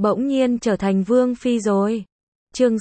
bỗng nhiên trở thành vương phi rồi. Chương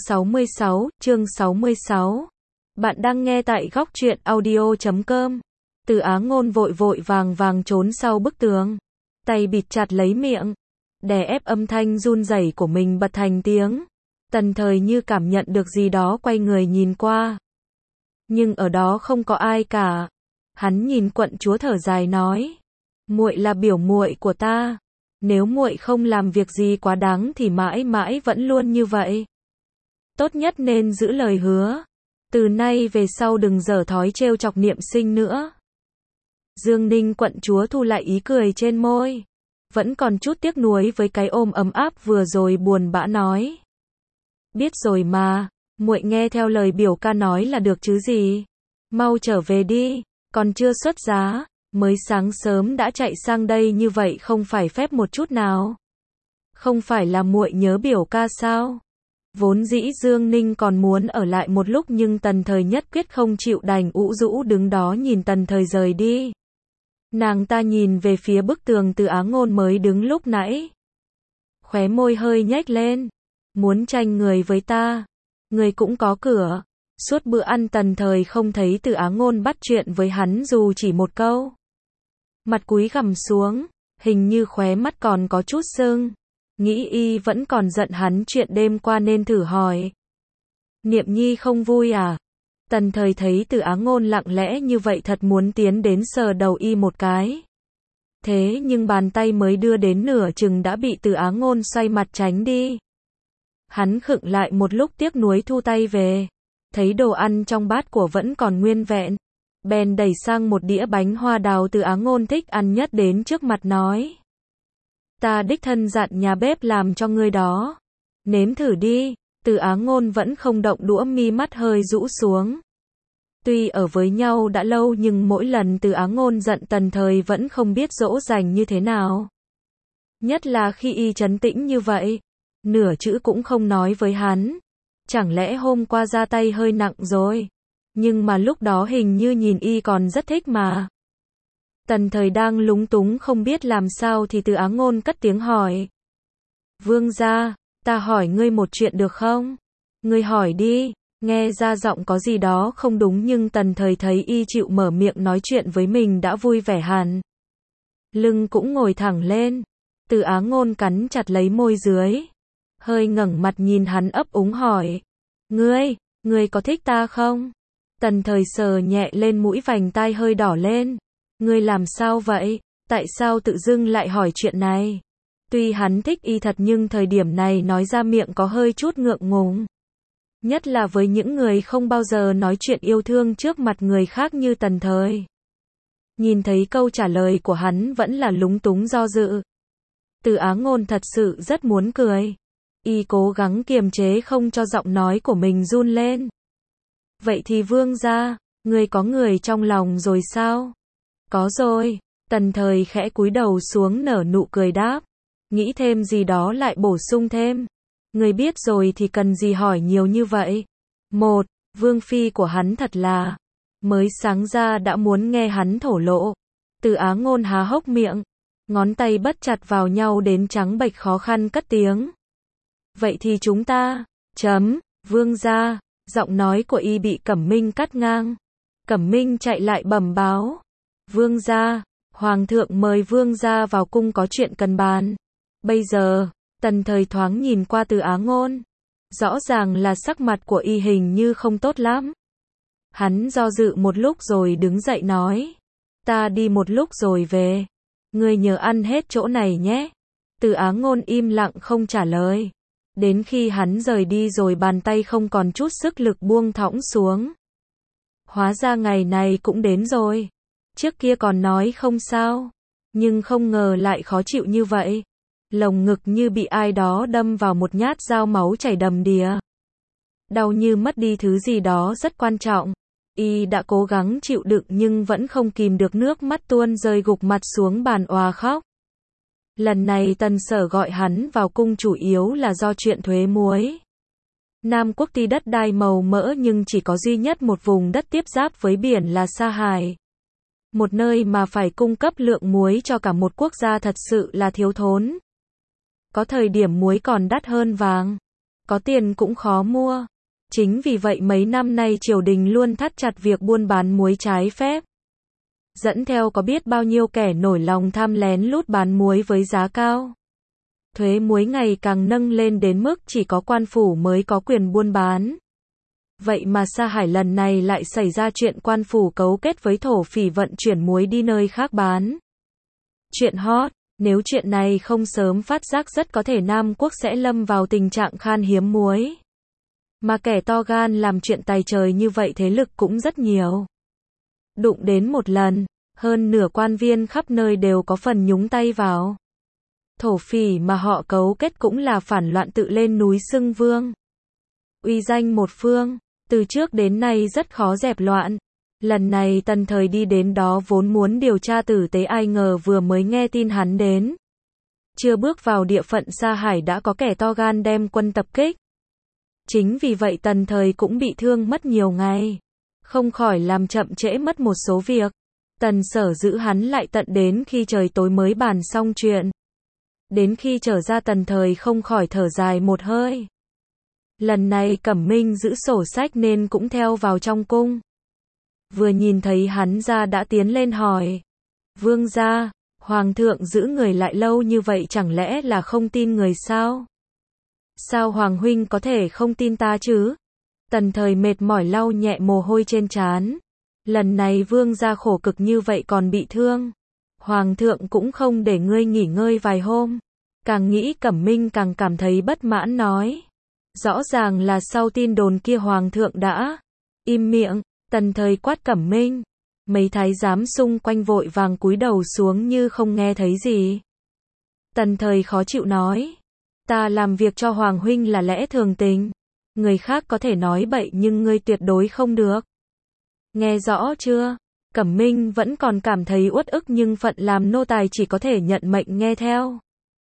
66. Bạn đang nghe tại góc truyện audio.com. Từ Á Ngôn vội vội vàng trốn sau bức tường, tay bịt chặt lấy miệng, đè ép âm thanh run rẩy của mình bật thành tiếng. Tần Thời như cảm nhận được gì đó quay người nhìn qua. Nhưng ở đó không có ai cả. Hắn nhìn quận chúa thở dài nói: "Muội là biểu muội của ta, nếu muội không làm việc gì quá đáng thì mãi mãi vẫn luôn như vậy. Tốt nhất nên giữ lời hứa. Từ nay về sau đừng dở thói trêu chọc Niệm Sinh nữa." Dương Ninh quận chúa thu lại ý cười trên môi, vẫn còn chút tiếc nuối với cái ôm ấm áp vừa rồi, buồn bã nói: "Biết rồi mà, muội nghe theo lời biểu ca nói là được chứ gì. Mau trở về đi, còn chưa xuất giá, mới sáng sớm đã chạy sang đây như vậy không phải phép một chút nào. Không phải là muội nhớ biểu ca sao?" Vốn dĩ Dương Ninh còn muốn ở lại một lúc nhưng Tần Thời nhất quyết không chịu, đành ủ rũ đứng đó nhìn Tần Thời rời đi. Nàng ta nhìn về phía bức tường Từ Á Ngôn mới đứng lúc nãy, khóe môi hơi nhếch lên: "Muốn tranh người với ta, người cũng có cửa." Suốt bữa ăn Tần Thời không thấy Từ Á Ngôn bắt chuyện với hắn dù chỉ một câu. Mặt cúi gằm xuống, hình như khóe mắt còn có chút sưng. Nghĩ y vẫn còn giận hắn chuyện đêm qua nên thử hỏi: "Niệm Nhi không vui à?" Tần Thời thấy Từ Á Ngôn lặng lẽ như vậy thật muốn tiến đến sờ đầu y một cái. Thế nhưng bàn tay mới đưa đến nửa chừng đã bị Từ Á Ngôn xoay mặt tránh đi. Hắn khựng lại một lúc tiếc nuối thu tay về, thấy đồ ăn trong bát của vẫn còn nguyên vẹn, bèn đẩy sang một đĩa bánh hoa đào Từ Á Ngôn thích ăn nhất đến trước mặt nói: "Ta đích thân dặn nhà bếp làm cho ngươi đó. Nếm thử đi." Từ Á Ngôn vẫn không động đũa, mi mắt hơi rũ xuống. Tuy ở với nhau đã lâu nhưng mỗi lần Từ Á Ngôn giận Tần Thời vẫn không biết dỗ dành như thế nào. Nhất là khi y trấn tĩnh như vậy, nửa chữ cũng không nói với hắn. Chẳng lẽ hôm qua ra tay hơi nặng rồi? Nhưng mà lúc đó hình như nhìn y còn rất thích mà. Tần Thời đang lúng túng không biết làm sao thì Từ Á Ngôn cất tiếng hỏi: "Vương gia, ta hỏi ngươi một chuyện được không?" "Ngươi hỏi đi." Nghe ra giọng có gì đó không đúng nhưng Tần Thời thấy y chịu mở miệng nói chuyện với mình đã vui vẻ hẳn. Lưng cũng ngồi thẳng lên. Từ Á Ngôn cắn chặt lấy môi dưới, hơi ngẩng mặt nhìn hắn ấp úng hỏi: Ngươi có thích ta không?" Tần Thời sờ nhẹ lên mũi, vành tai hơi đỏ lên. "Ngươi làm sao vậy? Tại sao tự dưng lại hỏi chuyện này?" Tuy hắn thích y thật nhưng thời điểm này nói ra miệng có hơi chút ngượng ngùng. Nhất là với những người không bao giờ nói chuyện yêu thương trước mặt người khác như Tần Thời. Nhìn thấy câu trả lời của hắn vẫn là lúng túng do dự. Từ Á Ngôn thật sự rất muốn cười. Y cố gắng kiềm chế không cho giọng nói của mình run lên. "Vậy thì vương gia, ngươi có người trong lòng rồi sao?" "Có rồi." Tần Thời khẽ cúi đầu xuống nở nụ cười đáp. Nghĩ thêm gì đó lại bổ sung thêm: "Ngươi biết rồi thì cần gì hỏi nhiều như vậy." Một, vương phi của hắn thật là... Mới sáng ra đã muốn nghe hắn thổ lộ. Từ Á Ngôn há hốc miệng, ngón tay bắt chặt vào nhau đến trắng bệch, khó khăn cất tiếng: "Vậy thì chúng ta... Vương gia." Giọng nói của y bị Cẩm Minh cắt ngang. Cẩm Minh chạy lại bẩm báo: "Vương gia, Hoàng thượng mời vương gia vào cung có chuyện cần bàn." Bây giờ, Tần Thời thoáng nhìn qua Từ Á Ngôn. Rõ ràng là sắc mặt của y hình như không tốt lắm. Hắn do dự một lúc rồi đứng dậy nói: "Ta đi một lúc rồi về. Ngươi nhớ ăn hết chỗ này nhé." Từ Á Ngôn im lặng không trả lời. Đến khi hắn rời đi rồi bàn tay không còn chút sức lực buông thõng xuống. Hóa ra ngày này cũng đến rồi. Trước kia còn nói không sao, nhưng không ngờ lại khó chịu như vậy. Lồng ngực như bị ai đó đâm vào một nhát dao, máu chảy đầm đìa. Đau như mất đi thứ gì đó rất quan trọng. Y đã cố gắng chịu đựng nhưng vẫn không kìm được nước mắt tuôn rơi, gục mặt xuống bàn òa khóc. Lần này Tần Sở gọi hắn vào cung chủ yếu là do chuyện thuế muối. Nam Quốc tuy đất đai màu mỡ nhưng chỉ có duy nhất một vùng đất tiếp giáp với biển là Sa Hải. Một nơi mà phải cung cấp lượng muối cho cả một quốc gia thật sự là thiếu thốn. Có thời điểm muối còn đắt hơn vàng. Có tiền cũng khó mua. Chính vì vậy mấy năm nay triều đình luôn thắt chặt việc buôn bán muối trái phép. Dẫn theo có biết bao nhiêu kẻ nổi lòng tham lén lút bán muối với giá cao. Thuế muối ngày càng nâng lên đến mức chỉ có quan phủ mới có quyền buôn bán. Vậy mà Sa Hải lần này lại xảy ra chuyện quan phủ cấu kết với thổ phỉ vận chuyển muối đi nơi khác bán. Chuyện hot, nếu chuyện này không sớm phát giác rất có thể Nam Quốc sẽ lâm vào tình trạng khan hiếm muối. Mà kẻ to gan làm chuyện tày trời như vậy thế lực cũng rất nhiều. Đụng đến một lần, hơn nửa quan viên khắp nơi đều có phần nhúng tay vào. Thổ phỉ mà họ cấu kết cũng là phản loạn tự lên núi xưng vương. Uy danh một phương, từ trước đến nay rất khó dẹp loạn. Lần này Tần Thời đi đến đó vốn muốn điều tra tử tế, ai ngờ vừa mới nghe tin hắn đến. Chưa bước vào địa phận Sa Hải đã có kẻ to gan đem quân tập kích. Chính vì vậy Tần Thời cũng bị thương mất nhiều ngày. Không khỏi làm chậm trễ mất một số việc. Tần Sở giữ hắn lại tận đến khi trời tối mới bàn xong chuyện. Đến khi trở ra Tần Thời không khỏi thở dài một hơi. Lần này Cẩm Minh giữ sổ sách nên cũng theo vào trong cung. Vừa nhìn thấy hắn ra đã tiến lên hỏi. Vương gia, Hoàng thượng giữ người lại lâu như vậy chẳng lẽ là không tin người sao? Sao Hoàng huynh có thể không tin ta chứ? Tần Thời mệt mỏi lau nhẹ mồ hôi trên trán. Lần này vương gia khổ cực như vậy còn bị thương. Hoàng thượng cũng không để ngươi nghỉ ngơi vài hôm. Càng nghĩ Cẩm Minh càng cảm thấy bất mãn nói. Rõ ràng là sau tin đồn kia Hoàng thượng đã im miệng. Tần Thời quát Cẩm Minh. Mấy thái giám xung quanh vội vàng cúi đầu xuống như không nghe thấy gì. Tần Thời khó chịu nói. Ta làm việc cho Hoàng huynh là lẽ thường tình. Người khác có thể nói bậy nhưng ngươi tuyệt đối không được. Nghe rõ chưa? Cẩm Minh vẫn còn cảm thấy uất ức nhưng phận làm nô tài chỉ có thể nhận mệnh nghe theo.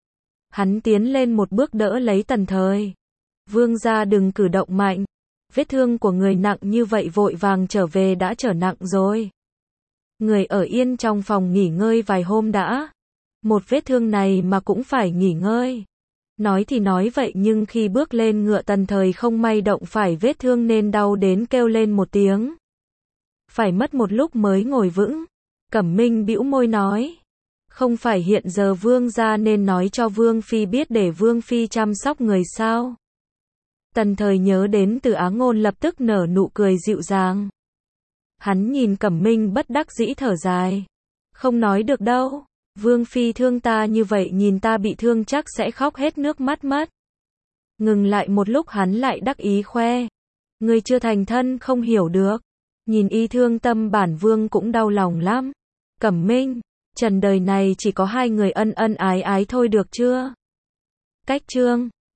Hắn tiến lên một bước đỡ lấy Tần Thời. Vương gia đừng cử động mạnh. Vết thương của người nặng như vậy vội vàng trở về đã trở nặng rồi. Người ở yên trong phòng nghỉ ngơi vài hôm đã. Một vết thương này mà cũng phải nghỉ ngơi. Nói thì nói vậy nhưng khi bước lên ngựa Tần Thời không may động phải vết thương nên đau đến kêu lên một tiếng. Phải mất một lúc mới ngồi vững. Cẩm Minh bĩu môi nói. Không phải hiện giờ vương gia nên nói cho vương phi biết để vương phi chăm sóc người sao? Tần Thời nhớ đến Từ Á Ngôn lập tức nở nụ cười dịu dàng. Hắn nhìn Cẩm Minh bất đắc dĩ thở dài. Không nói được đâu. Vương phi thương ta như vậy nhìn ta bị thương chắc sẽ khóc hết nước mắt mất. Ngừng lại một lúc hắn lại đắc ý khoe. Người chưa thành thân không hiểu được. Nhìn y thương tâm bản vương cũng đau lòng lắm. Cẩm Minh, trần đời này chỉ có hai người ân ân ái ái thôi được chưa? Cách chương